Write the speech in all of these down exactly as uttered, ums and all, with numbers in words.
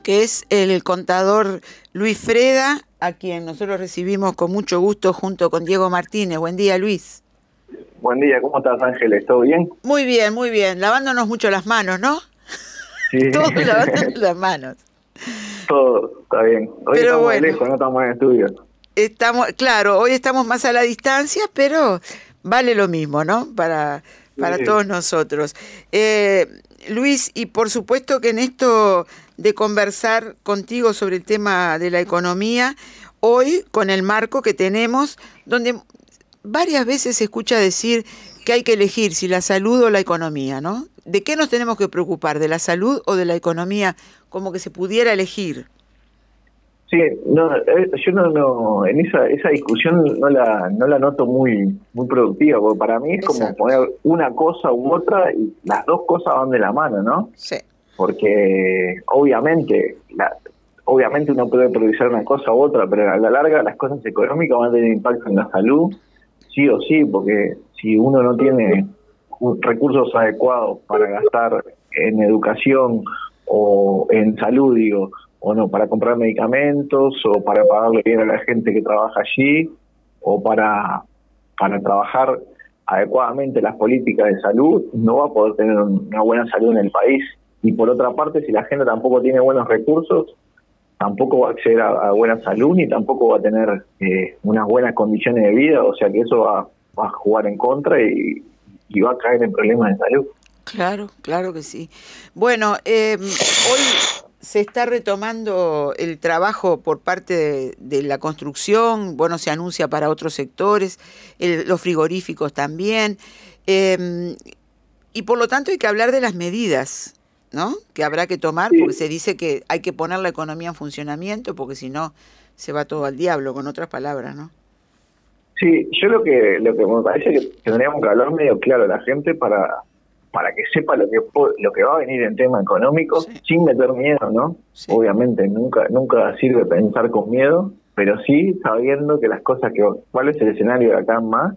que es el contador Luis Freda, a quien nosotros recibimos con mucho gusto junto con Diego Martínez. Buen día, Luis. Buen día, ¿cómo estás, Ángeles? ¿Todo bien? Muy bien, muy bien. Lavándonos mucho las manos, ¿no? Sí. Todos lavándonos las manos. Todo, está bien. Hoy Pero estamos bueno, de lejos, no estamos en estudio. Estamos, claro, hoy estamos más a la distancia, pero vale lo mismo, ¿no? Para, para Sí. todos nosotros. Eh, Luis, y por supuesto que en esto de conversar contigo sobre el tema de la economía, hoy con el marco que tenemos, donde varias veces se escucha decir que hay que elegir si la salud o la economía, ¿no? ¿De qué nos tenemos que preocupar? ¿De la salud o de la economía? Como que se pudiera elegir. Sí, no, eh, yo no, no, en esa esa discusión no la no la noto muy muy productiva, porque para mí es como Exacto. poner una cosa u otra y las dos cosas van de la mano, ¿no? Sí. Porque obviamente, la, obviamente uno puede priorizar una cosa u otra, pero a la larga las cosas económicas van a tener impacto en la salud, sí o sí, porque si uno no tiene recursos adecuados para gastar en educación o en salud, digo, o no, para comprar medicamentos, o para pagarle bien a la gente que trabaja allí, o para, para trabajar adecuadamente las políticas de salud, no va a poder tener una buena salud en el país. Y por otra parte, si la gente tampoco tiene buenos recursos, tampoco va a acceder a, a buena salud, ni tampoco va a tener eh, unas buenas condiciones de vida, o sea que eso va, va a jugar en contra y, y va a caer en problemas de salud. Claro, claro que sí. Bueno, eh, hoy se está retomando el trabajo por parte de, de la construcción, bueno, se anuncia para otros sectores, el, los frigoríficos también, eh, y por lo tanto hay que hablar de las medidas, ¿no? Que habrá que tomar, Sí, porque se dice que hay que poner la economía en funcionamiento, porque si no se va todo al diablo, con otras palabras, ¿no? sí, yo lo que lo que me parece que tendríamos que hablar medio claro a la gente para para que sepa lo que lo que va a venir en tema económico, Sí, sin meter miedo, ¿no? sí, Obviamente nunca nunca sirve pensar con miedo, pero sí sabiendo que las cosas que cuál es el escenario de acá en más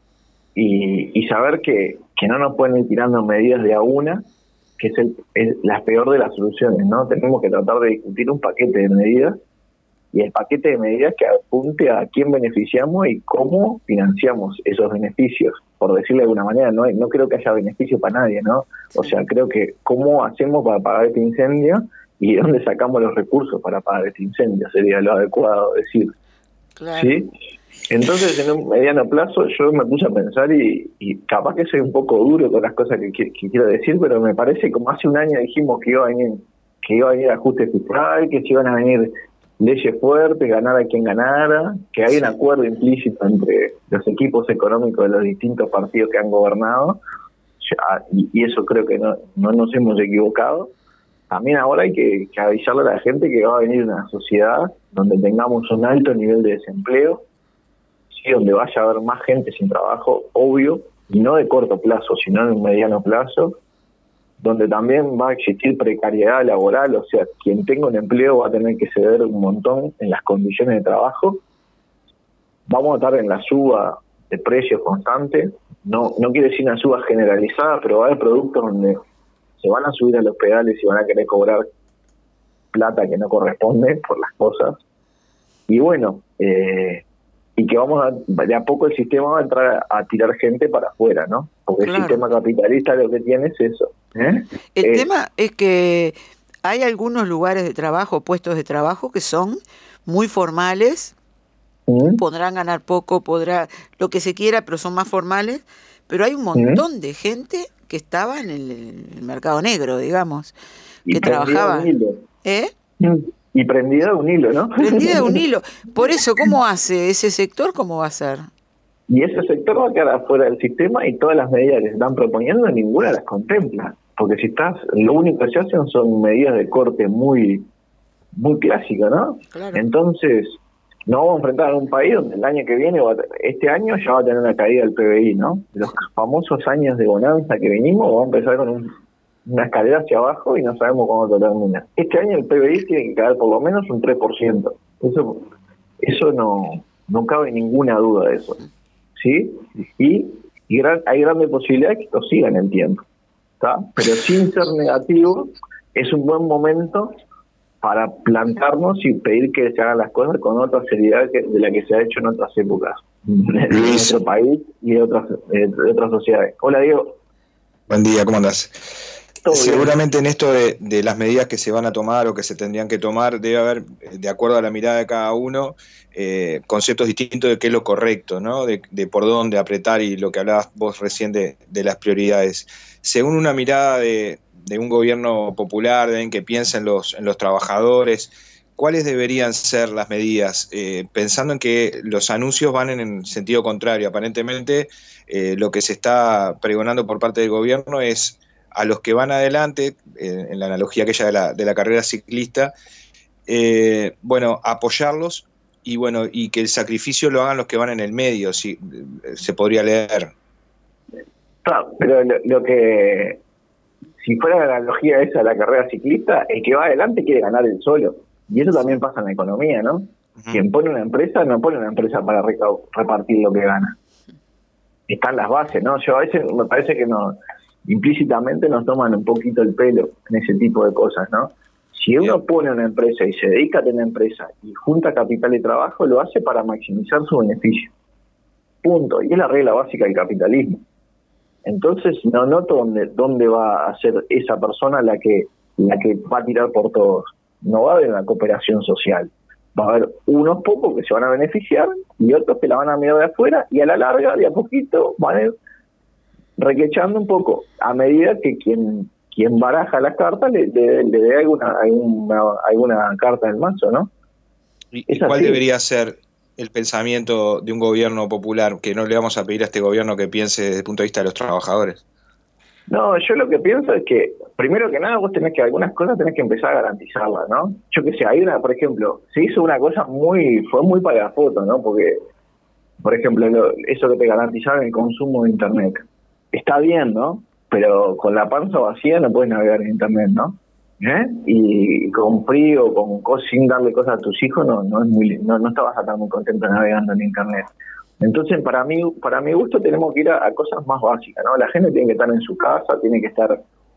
y, y saber que, que no nos pueden ir tirando medidas de a una, que es, el, es la peor de las soluciones, ¿no? Tenemos que tratar de discutir un paquete de medidas y el paquete de medidas que apunte a quién beneficiamos y cómo financiamos esos beneficios. Por decirlo de alguna manera, no, hay, no creo que haya beneficio para nadie, ¿no? sí. O sea, creo que cómo hacemos para pagar este incendio y de dónde sacamos los recursos para pagar este incendio, sería lo adecuado decir. Claro. ¿Sí? Entonces, en un mediano plazo, yo me puse a pensar y, y capaz que soy un poco duro con las cosas que, que, que quiero decir, pero me parece como hace un año dijimos que iba a venir, que iba a venir ajuste fiscal, que se iban a venir leyes fuertes, ganara quien ganara, que hay un acuerdo implícito entre los equipos económicos de los distintos partidos que han gobernado, ya, y, y eso creo que no, no nos hemos equivocado. También ahora hay que, que avisarle a la gente que va a venir una sociedad donde tengamos un alto nivel de desempleo, ¿sí? Donde vaya a haber más gente sin trabajo, obvio, y no de corto plazo, sino de un mediano plazo, donde también va a existir precariedad laboral, o sea, quien tenga un empleo va a tener que ceder un montón en las condiciones de trabajo. Vamos a estar en la suba de precios constante, no no quiere decir una suba generalizada, pero va a haber productos donde se van a subir a los pedales y van a querer cobrar plata que no corresponde por las cosas. Y bueno, eh, y que vamos a, de a poco el sistema va a entrar a, a tirar gente para afuera, ¿no? Porque Claro. el sistema capitalista lo que tiene es eso. ¿eh? El Eh, tema es que hay algunos lugares de trabajo, puestos de trabajo que son muy formales, ¿Mm? podrán ganar poco, podrá lo que se quiera, pero son más formales, pero hay un ¿Mm? montón de gente que estaba en el, en el mercado negro, digamos, Y que prendida de un trabajaba, hilo. ¿eh? ¿Mm? Y prendida de un hilo, ¿no? Prendida de un hilo. Por eso, ¿cómo hace ese sector? ¿Cómo va a ser? Y ese sector va a quedar afuera del sistema y todas las medidas que se están proponiendo ninguna las contempla. Porque si estás, lo único que se hacen son medidas de corte muy, muy clásico, ¿no? Claro. Entonces, nos vamos a enfrentar a un país donde el año que viene, va a, este año ya va a tener una caída del P B I, ¿no? Los famosos años de bonanza que venimos, vamos a empezar con un, una escalera hacia abajo y no sabemos cuándo termina. Este año el P B I tiene que caer por lo menos un tres por ciento. Eso, eso no, no cabe ninguna duda de eso. ¿Sí? Y, y gran, hay grandes posibilidades que esto siga en el tiempo, ¿está? Pero sin ser negativo, es un buen momento para plantarnos y pedir que se hagan las cosas con otra seriedad que, de la que se ha hecho en otras épocas de nuestro país y de otras, de otras sociedades. Hola, Diego. Buen día, ¿cómo andás? Todo Seguramente bien. en esto de, de las medidas que se van a tomar o que se tendrían que tomar, debe haber, de acuerdo a la mirada de cada uno, eh, conceptos distintos de qué es lo correcto, ¿no? De, de por dónde apretar y lo que hablabas vos recién de, de las prioridades. Según una mirada de, de un gobierno popular, de alguien que piensa en los, en los trabajadores, ¿cuáles deberían ser las medidas? Eh, pensando en que los anuncios van en el sentido contrario. Aparentemente, eh, lo que se está pregonando por parte del gobierno es a los que van adelante, eh, en la analogía aquella de la, de la carrera ciclista, eh, bueno, apoyarlos y bueno, y que el sacrificio lo hagan los que van en el medio, si se podría leer. Ah, pero lo, lo que, si fuera la analogía esa de la carrera ciclista, el que va adelante quiere ganar el solo. Y eso también pasa en la economía, ¿no? Uh-huh. Quien pone una empresa, no pone una empresa para recau- repartir lo que gana. Están las bases, ¿no? Yo a veces me parece que no, implícitamente nos toman un poquito el pelo en ese tipo de cosas, ¿no? Si uno pone una empresa y se dedica a tener empresa y junta capital y trabajo, lo hace para maximizar su beneficio. Punto. Y es la regla básica del capitalismo. Entonces, no noto dónde, dónde va a ser esa persona la que, la que va a tirar por todos. No va a haber una cooperación social. Va a haber unos pocos que se van a beneficiar y otros que la van a mirar de afuera y a la larga, de a poquito, van a ir requechando un poco, a medida que quien quien baraja las cartas le, le, le dé alguna, alguna alguna carta del mazo, ¿no? ¿Y, y cuál debería ser el pensamiento de un gobierno popular? Que no le vamos a pedir a este gobierno que piense desde el punto de vista de los trabajadores. No, yo lo que pienso es que, primero que nada, vos tenés que, algunas cosas tenés que empezar a garantizarlas, ¿no? Yo que sé, hay una, por ejemplo, se hizo una cosa muy, fue muy para la foto, ¿no? Porque, por ejemplo, lo, eso que te garantizaron el consumo de Internet. Está bien, ¿no? Pero con la panza vacía no puedes navegar en Internet, ¿no? ¿Eh? Y con frío, con cosas, sin darle cosas a tus hijos, no no es muy no, no estabas tan muy contento navegando en Internet. Entonces, para mí, para mi gusto, tenemos que ir a, a cosas más básicas, ¿no? La gente tiene que estar en su casa, tiene que estar,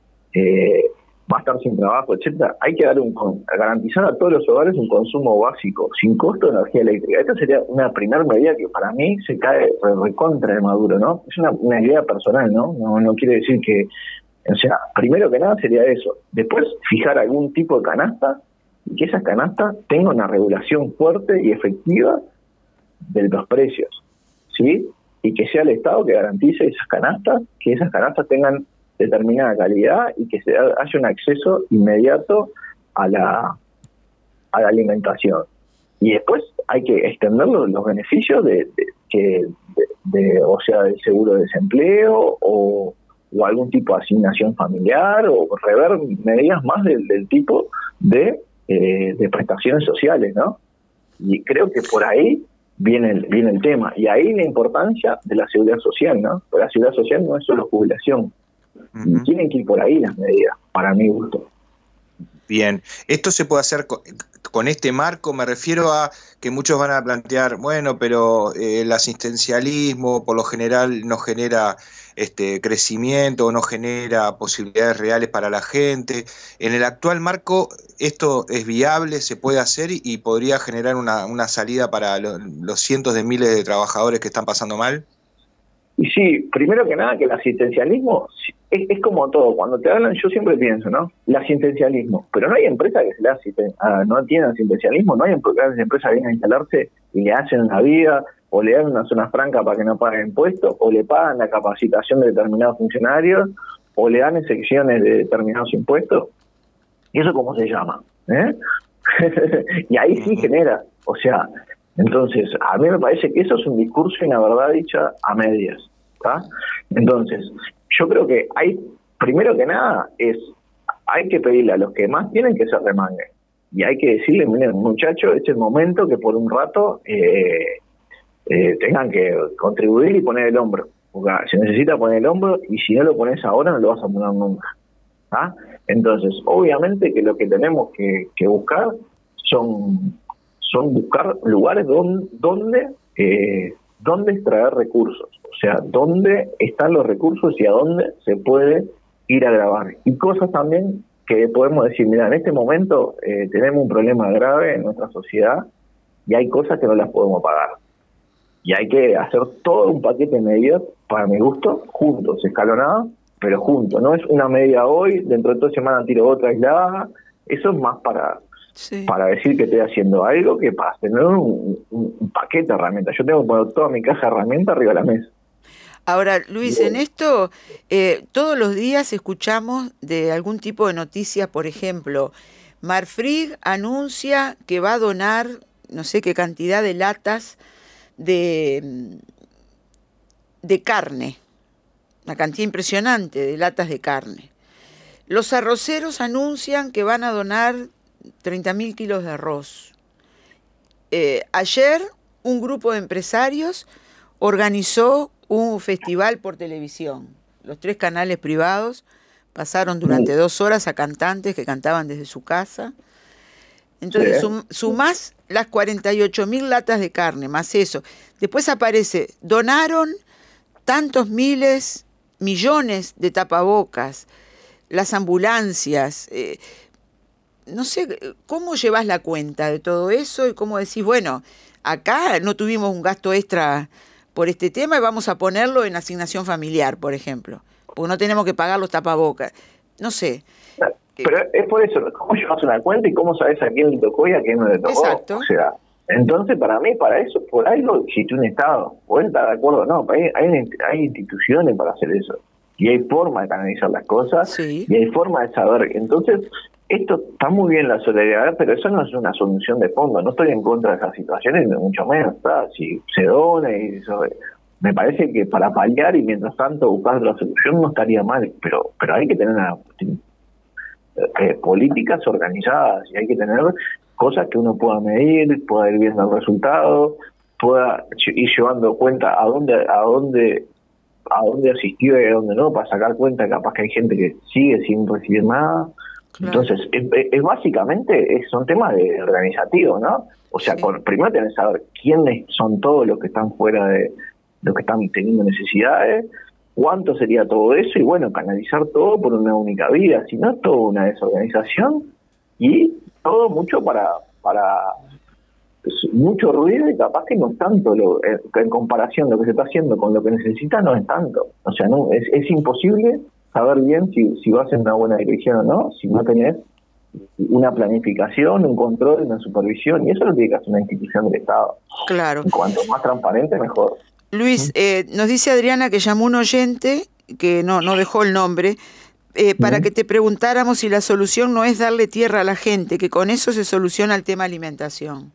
eh, va a estar sin trabajo, etcétera. Hay que dar un garantizar a todos los hogares un consumo básico, sin costo de energía eléctrica. Esta sería una primera medida que para mí se cae recontra de Maduro, ¿no? Es una, una idea personal, ¿no? ¿no? No quiere decir que, o sea, primero que nada sería eso. Después, fijar algún tipo de canasta y que esas canastas tengan una regulación fuerte y efectiva de los precios, ¿sí? Y que sea el Estado que garantice esas canastas, que esas canastas tengan determinada calidad y que se haya un acceso inmediato a la a la alimentación. Y después hay que extender los, los beneficios de, de que de, de, o sea, del seguro de desempleo o, o algún tipo de asignación familiar o rever medidas más del, del tipo de, eh, de prestaciones sociales, ¿no? Y creo que por ahí viene el, viene el tema. Y ahí la importancia de la seguridad social, ¿no? Porque la seguridad social no es solo jubilación. Uh-huh. Y tienen que ir por ahí las medidas, para mi gusto. Bien, esto se puede hacer con, con este marco, me refiero a que muchos van a plantear, bueno, pero eh, el asistencialismo por lo general no genera este crecimiento, no genera posibilidades reales para la gente. En el actual marco, ¿esto es viable, se puede hacer y, y podría generar una, una salida para lo, los cientos de miles de trabajadores que están pasando mal? Y sí, primero que nada que el asistencialismo es, es como todo, cuando te hablan yo siempre pienso, ¿no? El asistencialismo, pero no hay empresa que se le asisten, ah, no tiene asistencialismo, no hay empresas que vienen a instalarse y le hacen la vida, o le dan una zona franca para que no paguen impuestos, o le pagan la capacitación de determinados funcionarios, o le dan excepciones de determinados impuestos. ¿Y eso cómo se llama? ¿Eh? Y ahí sí genera, o sea... Entonces, a mí me parece que eso es un discurso y una verdad dicha a medias, ¿tá? Entonces, yo creo que hay, primero que nada, es hay que pedirle a los que más tienen que se remanguen. Y hay que decirle, miren, muchachos, este es el momento que por un rato eh, eh, tengan que contribuir y poner el hombro. Porque se necesita poner el hombro y si no lo pones ahora no lo vas a poner nunca, ¿tá? Entonces, obviamente que lo que tenemos que, que buscar son... son buscar lugares donde donde, eh, donde extraer recursos, o sea, dónde están los recursos y a dónde se puede ir a grabar. Y cosas también que podemos decir, mira, en este momento eh, tenemos un problema grave en nuestra sociedad y hay cosas que no las podemos pagar. Y hay que hacer todo un paquete de medidas, para mi gusto, juntos, escalonados, pero juntos. No es una medida hoy, dentro de dos semanas tiro otra aislada. Eso es más para, sí. para decir que estoy haciendo algo que para tener un, un, un paquete de herramientas. Yo tengo que poner toda mi caja de herramientas arriba de la mesa. Ahora, Luis, en esto eh, todos los días escuchamos de algún tipo de noticia, por ejemplo, Marfrig anuncia que va a donar no sé qué cantidad de latas de, de carne, una cantidad impresionante de latas de carne. Los arroceros anuncian que van a donar treinta mil kilos de arroz. Eh, ayer un grupo de empresarios organizó un festival por televisión. Los tres canales privados pasaron durante dos horas a cantantes que cantaban desde su casa. Entonces sum, sumás las cuarenta y ocho mil latas de carne, más eso. Después aparece, donaron tantos miles, millones de tapabocas, las ambulancias. Eh, no sé, ¿cómo llevas la cuenta de todo eso? Y cómo decís, bueno, acá no tuvimos un gasto extra por este tema y vamos a ponerlo en asignación familiar, por ejemplo, porque no tenemos que pagar los tapabocas. No sé. Pero es por eso, ¿cómo llevas una cuenta y cómo sabes a quién le tocó y a quién no le tocó? Exacto. O sea, entonces para mí, para eso, por algo existe un Estado. Pueden estar de acuerdo o no, hay, hay, hay instituciones para hacer eso. Y hay forma de canalizar las cosas, sí. Y hay forma de saber. Entonces, esto está muy bien la solidaridad, pero eso no es una solución de fondo. No estoy en contra de esas situaciones, ni mucho menos. ¿Está? Si se dona y eso, me parece que para paliar y mientras tanto buscar la solución no estaría mal, pero pero hay que tener una, eh, políticas organizadas y hay que tener cosas que uno pueda medir, pueda ir viendo el resultado, pueda ir llevando cuenta a dónde a dónde a dónde asistió y a dónde no, para sacar cuenta capaz que hay gente que sigue sin recibir nada. Claro. Entonces, es, es básicamente es, son temas de organizativo, ¿no? O sea, sí. con, primero tenés que saber quiénes son todos los que están fuera de los que están teniendo necesidades, cuánto sería todo eso, y bueno, canalizar todo por una única vía, si no es toda una desorganización y todo mucho para para mucho ruido y capaz que no es tanto, lo, en comparación lo que se está haciendo con lo que necesita no es tanto. O sea, no es, es imposible saber bien si, si vas en una buena dirección o no, si no tenés una planificación, un control, una supervisión, y eso lo tiene que hacer una institución del Estado. Claro. En cuanto más transparente, mejor. Luis, eh, nos dice Adriana que llamó un oyente, que no, no dejó el nombre, eh, para ¿Mm? que te preguntáramos si la solución no es darle tierra a la gente, que con eso se soluciona el tema alimentación.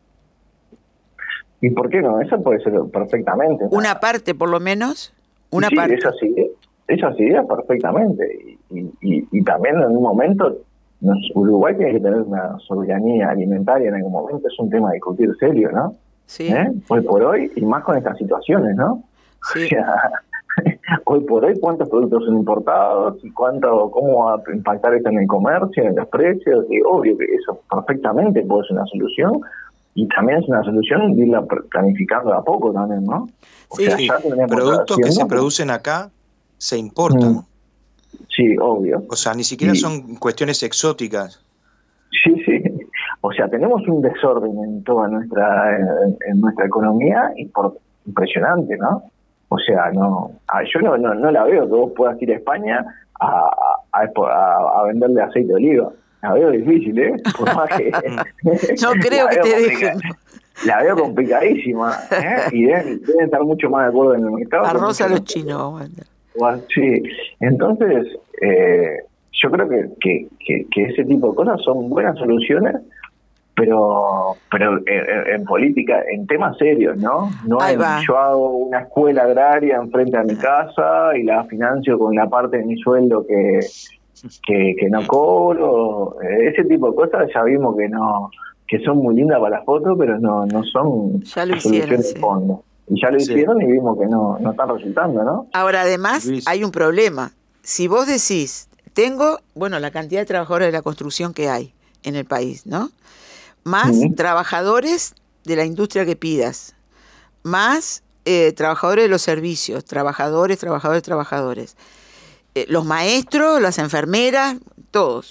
¿Y por qué no? Eso puede ser perfectamente, ¿no? Una parte, por lo menos, una sí, parte. Esas ideas, esas ideas perfectamente. Y, y, y también en un momento, nos, Uruguay tiene que tener una soberanía alimentaria en algún momento, es un tema a discutir serio, ¿no? Sí. ¿Eh? Hoy por hoy, y más con estas situaciones, ¿no? Sí. O sea, hoy por hoy, ¿cuántos productos son importados? ¿Y cuánto, cómo va a impactar esto en el comercio, en los precios? Y obvio que eso perfectamente puede ser una solución. Y también es una solución irla planificando a poco también, ¿no? O sí, sea, sí. Productos que se producen acá se importan. Mm. Sí, obvio. O sea, ni siquiera y... son cuestiones exóticas. Sí, sí. O sea, tenemos un desorden en toda nuestra en, en nuestra economía y por, impresionante, ¿no? O sea, no, yo no, no, no la veo que vos puedas ir a España a, a, a, a venderle aceite de oliva. La veo difícil, ¿eh? Por más que... no creo que te dejen. La veo complicadísima, ¿eh? Y deben, deben estar mucho más de acuerdo en el mercado. Arroz a los chinos. Bueno, sí, entonces eh, yo creo que, que, que, que ese tipo de cosas son buenas soluciones, pero pero en, en política, en temas serios, ¿no? No en, yo hago una escuela agraria enfrente a mi casa y la financio con la parte de mi sueldo que... que, que no cobro, ese tipo de cosas ya vimos que no, que son muy lindas para las fotos, pero no, no son ya lo hicieron, sí. de fondo. Y ya lo sí. hicieron y vimos que no, no están resultando, ¿no? Ahora, además, Luis. hay un problema. Si vos decís, tengo, bueno, la cantidad de trabajadores de la construcción que hay en el país, ¿no? Más uh-huh. trabajadores de la industria que pidas, más eh, trabajadores de los servicios, trabajadores, trabajadores, trabajadores. Eh, los maestros, las enfermeras, todos.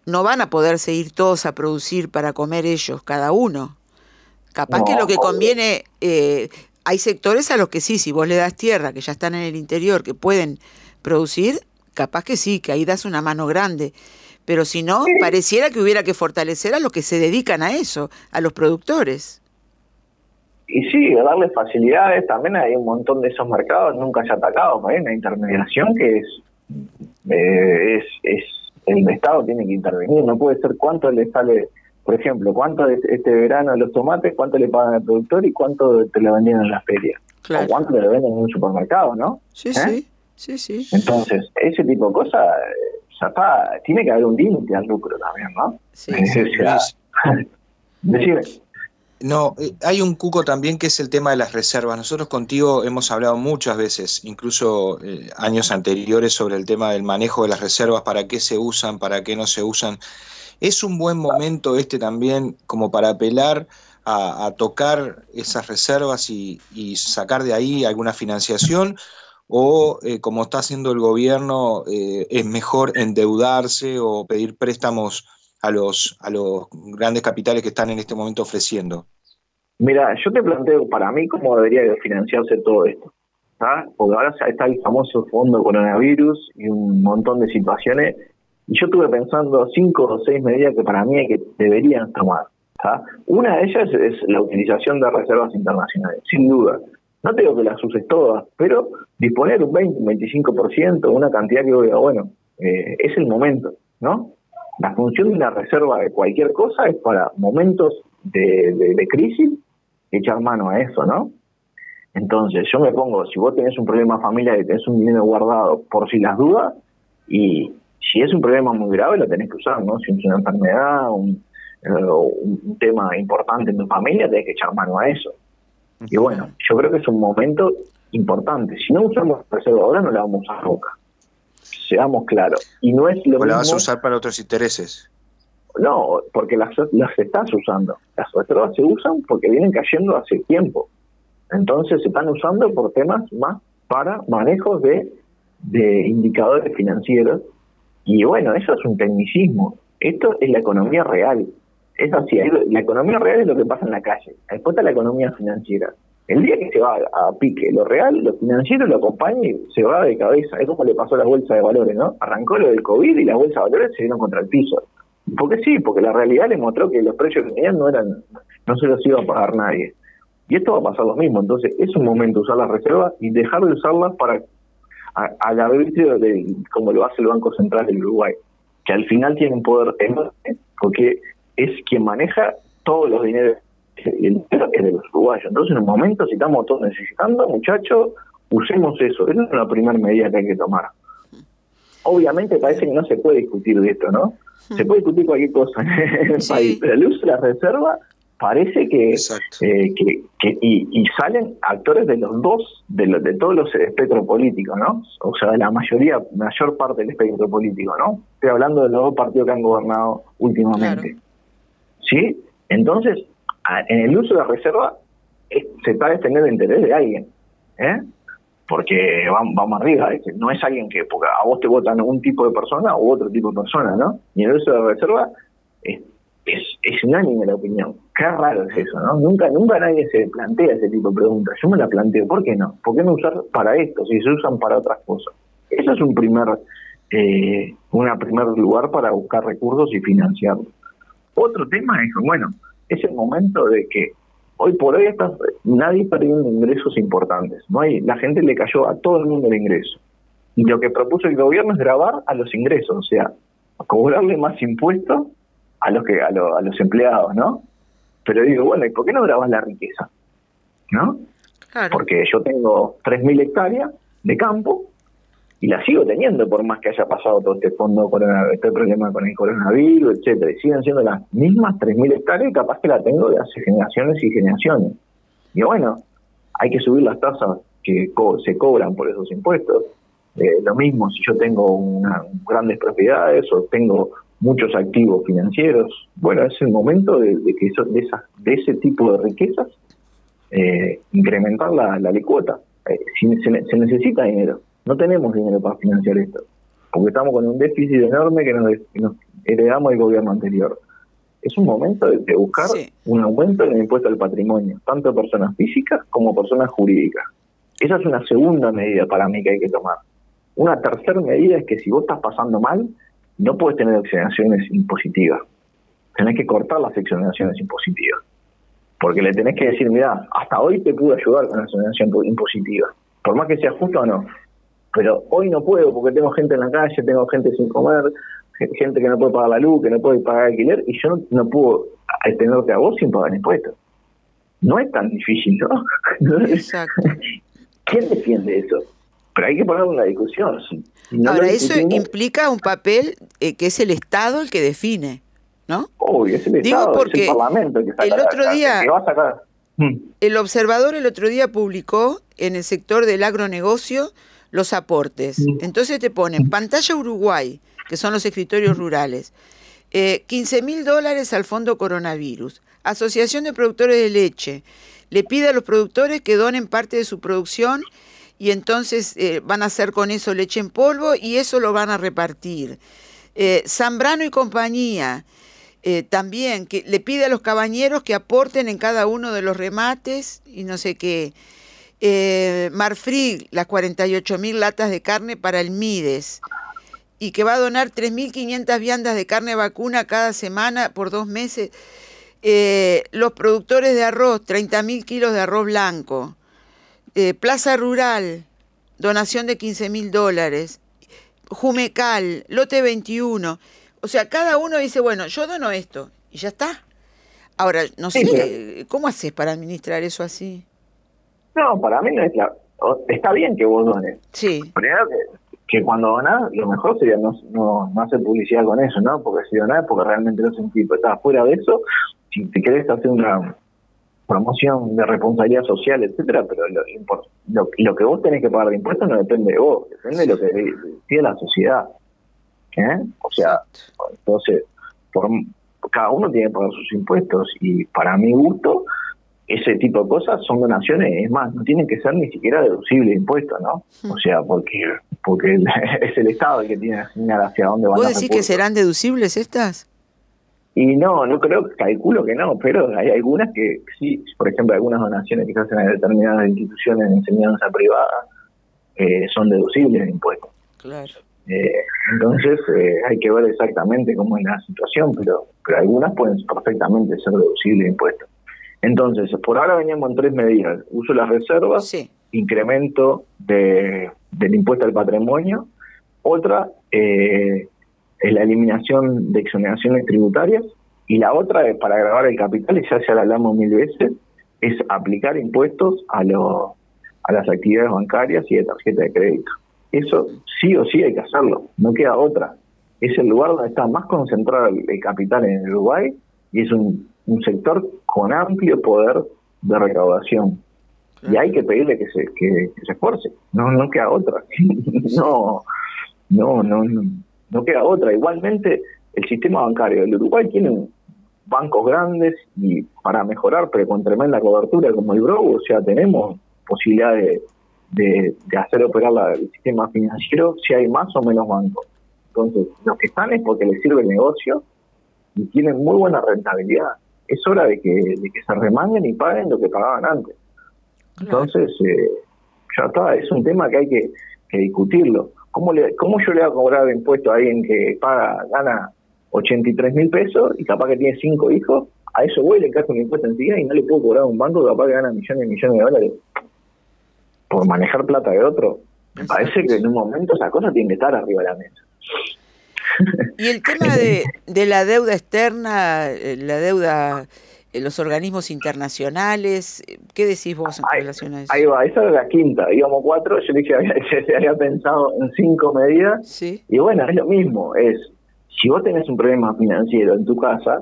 no van a poderse ir todos a producir para comer ellos, cada uno. Capaz No, que lo que obvio. conviene, eh, hay sectores a los que sí, si vos le das tierra, que ya están en el interior, que pueden producir, capaz que sí, que ahí das una mano grande. Pero si no, Sí. pareciera que hubiera que fortalecer a los que se dedican a eso, a los productores. Y sí, darle facilidades, también hay un montón de esos mercados nunca se atacados, hay una intermediación que es, eh, es, es, el Estado tiene que intervenir, no puede ser cuánto le sale, por ejemplo, cuánto es este verano los tomates, cuánto le pagan al productor y cuánto te lo vendían en la feria, Claro. o cuánto te lo venden en un supermercado, ¿no? Sí, ¿Eh? sí, sí, sí. Entonces, ese tipo de cosas, eh, ya está, tiene que haber un límite al lucro también, ¿no? Sí, Eh, sí. o sea, decime. No, eh, hay un cuco también que es el tema de las reservas. Nosotros contigo hemos hablado muchas veces, incluso eh, años anteriores, sobre el tema del manejo de las reservas, para qué se usan, para qué no se usan. ¿Es un buen momento este también como para apelar a, a tocar esas reservas y, y sacar de ahí alguna financiación? ¿O eh, como está haciendo el gobierno, eh, es mejor endeudarse o pedir préstamos a los, a los grandes capitales que están en este momento ofreciendo? Mira, yo te planteo para mí cómo debería de financiarse todo esto, ¿tá? Porque ahora está el famoso fondo coronavirus y un montón de situaciones, y yo estuve pensando cinco o seis medidas que para mí hay que deberían tomar, ¿tá? Una de ellas es la utilización de reservas internacionales, sin duda. No te digo que las uses todas, pero disponer un veinte, un veinticinco por ciento, una cantidad que diga, bueno, eh, es el momento, ¿no? La función de una reserva de cualquier cosa es para momentos de, de, de crisis, echar mano a eso, ¿no? Entonces, yo me pongo, si vos tenés un problema familiar y tenés un dinero guardado por si las dudas, y si es un problema muy grave lo tenés que usar, ¿no? Si es una enfermedad, un, eh, un tema importante en tu familia, tenés que echar mano a eso. Y bueno, yo creo que es un momento importante. Si no usamos reserva ahora, no la vamos a usar nunca. Seamos claros. Y no es lo ¿O la mismo... vas a usar para otros intereses? No, porque las, las estás usando. Las reservas se usan porque vienen cayendo hace tiempo. Entonces se están usando por temas más para manejos de, de indicadores financieros. Y bueno, eso es un tecnicismo. Esto es la economía real. Es así, la economía real es lo que pasa en la calle. Después está la economía financiera. El día que se va a pique lo real, lo financiero lo acompaña y se va de cabeza. Es como le pasó a las bolsas de valores, ¿no? Arrancó lo del COVID y las bolsas de valores se dieron contra el piso. Porque sí, porque la realidad le mostró que los precios que tenían no eran, no se los iba a pagar nadie. Y esto va a pasar lo mismo. Entonces es un momento usar las reservas y dejar de usarlas para a, a la arbitrio de como lo hace el Banco Central del Uruguay, que al final tiene un poder enorme porque es quien maneja todos los dineros, y el dinero es de los uruguayos. Entonces en un momento, si estamos todos necesitando, muchachos, usemos eso. Esa es la primera medida que hay que tomar. Obviamente parece que no se puede discutir de esto, ¿no? Se puede discutir cualquier cosa en el Sí. país, pero el uso de la reserva parece que, eh, que, que y, y salen actores de los dos, de, los, de todos los espectros políticos, ¿no? O sea, de la mayoría, mayor parte del espectro político, ¿no? Estoy hablando de los dos partidos que han gobernado últimamente. Claro. ¿Sí? Entonces, a, en el uso de la reserva es, se está de tener el interés de alguien, ¿eh? Porque vamos, vamos arriba, ¿eh? No es alguien que, porque a vos te votan un tipo de persona u otro tipo de persona, ¿no? Y en el uso de la reserva es, es, es unánime la opinión. Qué raro es eso, ¿no? Nunca nunca nadie se plantea ese tipo de preguntas. Yo me la planteo, ¿por qué no? ¿Por qué no usar para esto si se usan para otras cosas? Eso es un primer, eh, una primer lugar para buscar recursos y financiarlo. Otro tema es, bueno, es el momento de que hoy por hoy está, nadie está teniendo ingresos importantes. No hay, la gente le cayó a todo el mundo el ingreso. Y lo que propuso el gobierno es grabar a los ingresos, o sea, cobrarle más impuestos a los que a, lo, a los empleados, ¿no? Pero digo, bueno, ¿y por qué no grabas la riqueza? ¿No? Claro. Porque yo tengo tres mil hectáreas de campo y la sigo teniendo por más que haya pasado todo este fondo, este problema con el coronavirus, etcétera. Y siguen siendo las mismas tres mil hectáreas y capaz que la tengo de hace generaciones y generaciones. Y bueno, hay que subir las tasas que co- se cobran por esos impuestos. Eh, lo mismo si yo tengo una, grandes propiedades o tengo muchos activos financieros. Bueno, es el momento de, de que eso, de, esas, de ese tipo de riquezas eh, incrementar la, la licuota. Eh, si, se, se necesita dinero. No tenemos dinero para financiar esto. porque estamos con un déficit enorme que nos, que nos heredamos del gobierno anterior. Es un momento de, de buscar sí. un aumento en el impuesto al patrimonio, tanto personas físicas como personas jurídicas. Esa es una segunda medida para mí que hay que tomar. Una tercera medida es que si vos estás pasando mal, no puedes tener exoneraciones impositivas. Tenés que cortar las exoneraciones impositivas. Porque le tenés que decir, mirá, hasta hoy te pude ayudar con la exoneración impositiva, por más que sea justo o no. Pero hoy no puedo porque tengo gente en la calle, tengo gente sin comer, gente que no puede pagar la luz, que no puede pagar alquiler, y yo no, no puedo tenerte a vos sin pagar impuestos. No es tan difícil, ¿no? Exacto. ¿Quién defiende eso? Pero hay que ponerlo en la discusión. Si no Ahora, eso implica un papel eh, que es el Estado el que define, ¿no? Obvio, es el Digo Estado, porque es el Parlamento el que saca el otro la, día, el que va a sacar. El Observador el otro día publicó en el sector del agronegocio los aportes. Entonces te ponen Pantalla Uruguay, que son los escritorios rurales, eh, quince mil dólares al Fondo Coronavirus, Asociación de Productores de Leche, le pide a los productores que donen parte de su producción y entonces eh, van a hacer con eso leche en polvo y eso lo van a repartir. Eh, Zambrano y compañía, eh, también, que le pide a los cabañeros que aporten en cada uno de los remates y no sé qué. Eh, Marfrig, las cuarenta y ocho mil latas de carne para el Mides, y que va a donar tres mil quinientas viandas de carne vacuna cada semana por dos meses. Eh, los productores de arroz, treinta mil kilos de arroz blanco. Eh, Plaza Rural, donación de quince mil dólares. Jumecal, lote veintiuno. O sea, cada uno dice, bueno, yo dono esto, y ya está. Ahora, no sé, sí, ¿cómo haces para administrar eso así? No, para mí no es la... Está bien que vos dones. Sí. Primero que, que cuando donás, lo mejor sería no, no, no hacer publicidad con eso, ¿no? Porque si donás, porque realmente no sentís. Pero estás fuera de eso, si te querés hacer una promoción de responsabilidad social, etcétera, pero lo, lo, lo que vos tenés que pagar de impuestos no depende de vos, depende de lo que decide la sociedad. ¿Eh? O sea, entonces, por, cada uno tiene que pagar sus impuestos y para mi gusto, ese tipo de cosas son donaciones, es más, no tienen que ser ni siquiera deducibles de impuestos, ¿no? O sea, porque porque es el Estado el que tiene que asignar hacia dónde van a ¿Vos decís que serán deducibles estas? Y no, no creo, calculo que no, pero hay algunas que sí, por ejemplo, algunas donaciones que se hacen a determinadas instituciones de enseñanza privada eh, son deducibles de impuestos. Claro. Eh, entonces eh, hay que ver exactamente cómo es la situación, pero, pero algunas pueden perfectamente ser deducibles de impuestos. Entonces, por ahora veníamos en tres medidas: uso de las reservas, sí. incremento de, del impuesto al patrimonio, otra eh, es la eliminación de exoneraciones tributarias, y la otra es para gravar el capital, y ya, ya la hablamos mil veces, es aplicar impuestos a, lo, a las actividades bancarias y de tarjeta de crédito. Eso sí o sí hay que hacerlo, no queda otra. Es el lugar donde está más concentrado el, el capital en el Uruguay y es un, un sector con amplio poder de recaudación. Claro. Y hay que pedirle que se que, que se esfuerce, no no queda otra. no, no, no, no, no queda otra. Igualmente, el sistema bancario del Uruguay tiene bancos grandes y para mejorar, pero con tremenda cobertura como el Brow, o sea, tenemos posibilidades de De, de hacer operar la, el sistema financiero si hay más o menos bancos. Entonces, los que están es porque les sirve el negocio y tienen muy buena rentabilidad. Es hora de que, de que se remanguen y paguen lo que pagaban antes. Entonces, eh, ya está, es un tema que hay que, que discutirlo. ¿Cómo, le, ¿Cómo yo le voy a cobrar el impuesto a alguien que paga, gana ochenta y tres mil pesos y capaz que tiene cinco hijos? A eso voy, le cajo un impuesto enseguida y no le puedo cobrar a un banco que capaz que gana millones y millones de dólares por manejar plata de otro. Me Exacto. Parece que en un momento esa cosa tiene que estar arriba de la mesa. Y el tema de, de la deuda externa, la deuda en los organismos internacionales, ¿qué decís vos en ahí, relación a eso? Ahí va, esa es la quinta, íbamos cuatro, yo le dije que se había pensado en cinco medidas, ¿sí? Y bueno, es lo mismo, es, si vos tenés un problema financiero en tu casa,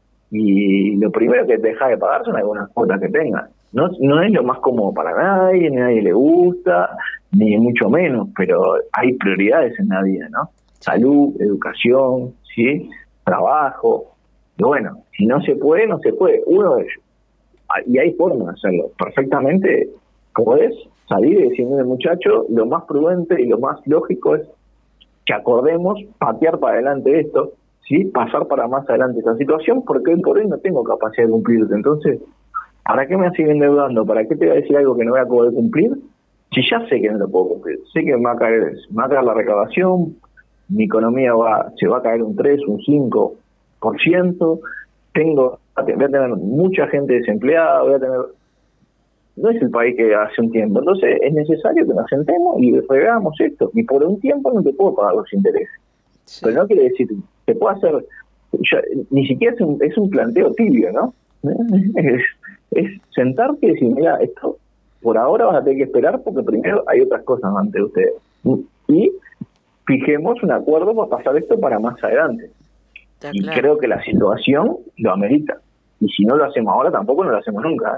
y lo primero que te dejas de pagar son algunas cuotas que tengas. No, no es lo más cómodo para nadie, ni a nadie le gusta, ni mucho menos, pero hay prioridades en la vida, ¿no? Salud, educación, ¿sí? Trabajo. Y bueno, si no se puede, no se puede. Uno de ellos. Y hay formas de hacerlo. Perfectamente podés salir y decirle al muchacho, lo más prudente y lo más lógico es que acordemos patear para adelante esto, ¿sí? Pasar para más adelante esta situación, porque hoy por hoy no tengo capacidad de cumplirte. Entonces, ¿para qué me siguen endeudando? ¿Para qué te voy a decir algo que no voy a poder cumplir? Si ya sé que no lo puedo cumplir, sé que me va a caer, me va a caer la recaudación, mi economía va, se va a caer un tres, un cinco por ciento, tengo, voy a tener mucha gente desempleada, voy a tener... No es el país que hace un tiempo, entonces es necesario que nos sentemos y reveamos esto, y por un tiempo no te puedo pagar los intereses. Sí. Pero no quiere decir, te puedo hacer, ya, ni siquiera es un, es un planteo tibio, ¿no? Es, es sentarte y decir, mira, esto por ahora vas a tener que esperar porque primero hay otras cosas ante ustedes. Y fijemos un acuerdo para pasar esto para más adelante. Está y claro. Creo que la situación lo amerita. Y si no lo hacemos ahora, tampoco no lo hacemos nunca.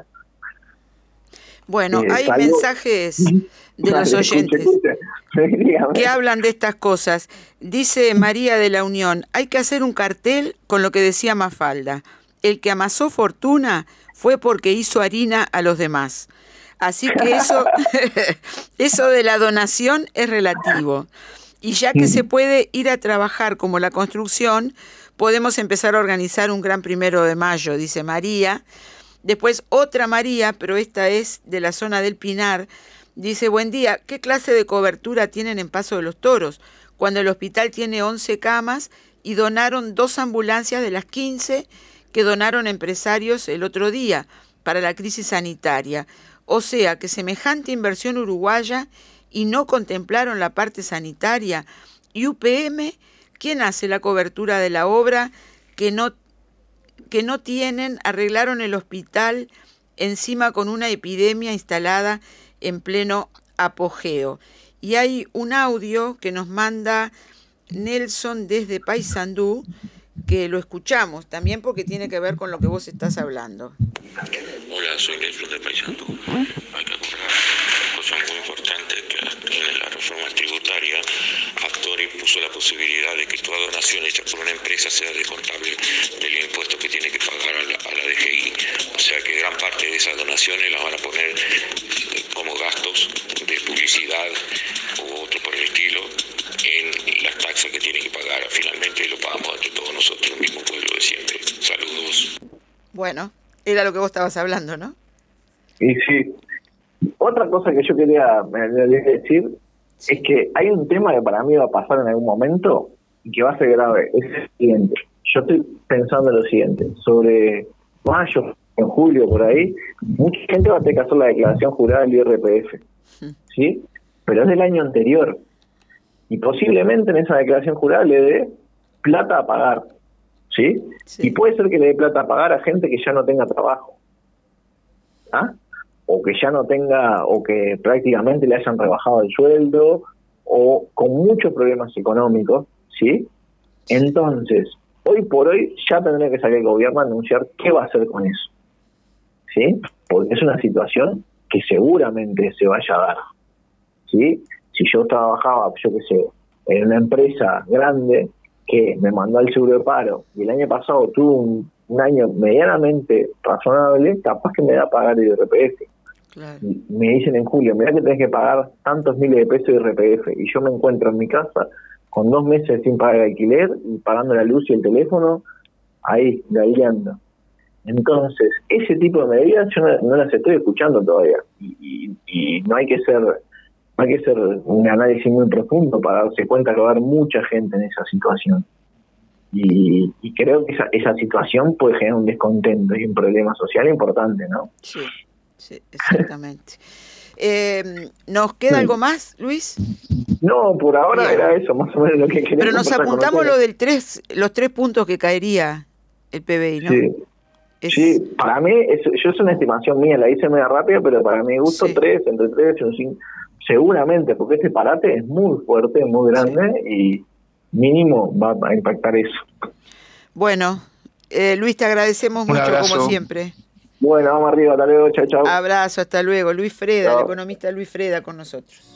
Bueno, eh, hay salvo... mensajes de los oyentes escuche, escuche. que hablan de estas cosas. Dice María de la Unión, hay que hacer un cartel con lo que decía Mafalda. El que amasó fortuna fue porque hizo harina a los demás. Así que eso, eso de la donación es relativo. Y ya que se puede ir a trabajar como la construcción, podemos empezar a organizar un gran primero de mayo, dice María. Después otra María, pero esta es de la zona del Pinar, dice, buen día, ¿qué clase de cobertura tienen en Paso de los Toros? Cuando el hospital tiene once camas y donaron dos ambulancias de las quince que donaron empresarios el otro día para la crisis sanitaria. O sea, que semejante inversión uruguaya y no contemplaron la parte sanitaria. Y U P M, ¿quién hace la cobertura de la obra que no, que no tienen? Arreglaron el hospital encima con una epidemia instalada en pleno apogeo. Y hay un audio que nos manda Nelson desde Paysandú, que lo escuchamos también porque tiene que ver con lo que vos estás hablando. Hola, soy Nelson de Paysandú. Hay que acordar una cosa muy importante, que en la reforma tributaria Actori puso la posibilidad de que toda donación hecha por una empresa sea descontable del impuesto que tiene que pagar a la, a la D G I. O sea que gran parte de esas donaciones las van a poner como gastos de publicidad u otro por el estilo en las taxas que tienen que pagar. Finalmente lo pagamos entre todos nosotros, el mismo pueblo de siempre. Saludos. Bueno, era lo que vos estabas hablando, ¿no? Y sí. Otra cosa que yo quería decir sí. es que hay un tema que para mí va a pasar en algún momento y que va a ser grave. Es el siguiente. Yo estoy pensando en lo siguiente. Sobre mayo, en julio, por ahí, mucha gente va a tener que hacer la declaración jurada del I R P F. ¿Sí? Pero es del año anterior. Y posiblemente en esa declaración jurada le dé plata a pagar, ¿sí? ¿sí? Y puede ser que le dé plata a pagar a gente que ya no tenga trabajo, ¿ah? O que ya no tenga, o que prácticamente le hayan rebajado el sueldo, o con muchos problemas económicos, ¿sí? Entonces, hoy por hoy ya tendría que salir el gobierno a anunciar qué va a hacer con eso, ¿sí? Porque es una situación que seguramente se vaya a dar, ¿sí? Si yo trabajaba, yo qué sé, en una empresa grande que me mandó al seguro de paro y el año pasado tuve un, un año medianamente razonable, capaz que me da a pagar el I R P F. Claro. Y me dicen en julio, mirá que tenés que pagar tantos miles de pesos de I R P F y yo me encuentro en mi casa con dos meses sin pagar el alquiler y pagando la luz y el teléfono, ahí, galeando. Entonces, ese tipo de medidas yo no, no las estoy escuchando todavía y, y, y no hay que ser... Hay que hacer un análisis muy profundo para darse cuenta que va a haber mucha gente en esa situación. Y, y creo que esa, esa situación puede generar un descontento y un problema social importante, ¿no? Sí, sí, exactamente. eh, ¿Nos queda sí. algo más, Luis? No, por ahora Bien. Era eso, más o menos lo que quería. Pero nos apuntamos lo del tres, los tres puntos que caería el P B I, ¿no? Sí. Es... Sí, para mí, es, yo es una estimación mía, la hice media rápida, pero para mi gusto sí. tres, entre tres y un cinco... Seguramente, porque este parate es muy fuerte, muy grande sí. y mínimo va a impactar eso. Bueno, eh, Luis, te agradecemos mucho como siempre. Bueno, vamos arriba, hasta luego, chao, chao. Abrazo, hasta luego. Luis Freda, chao. El economista Luis Freda con nosotros.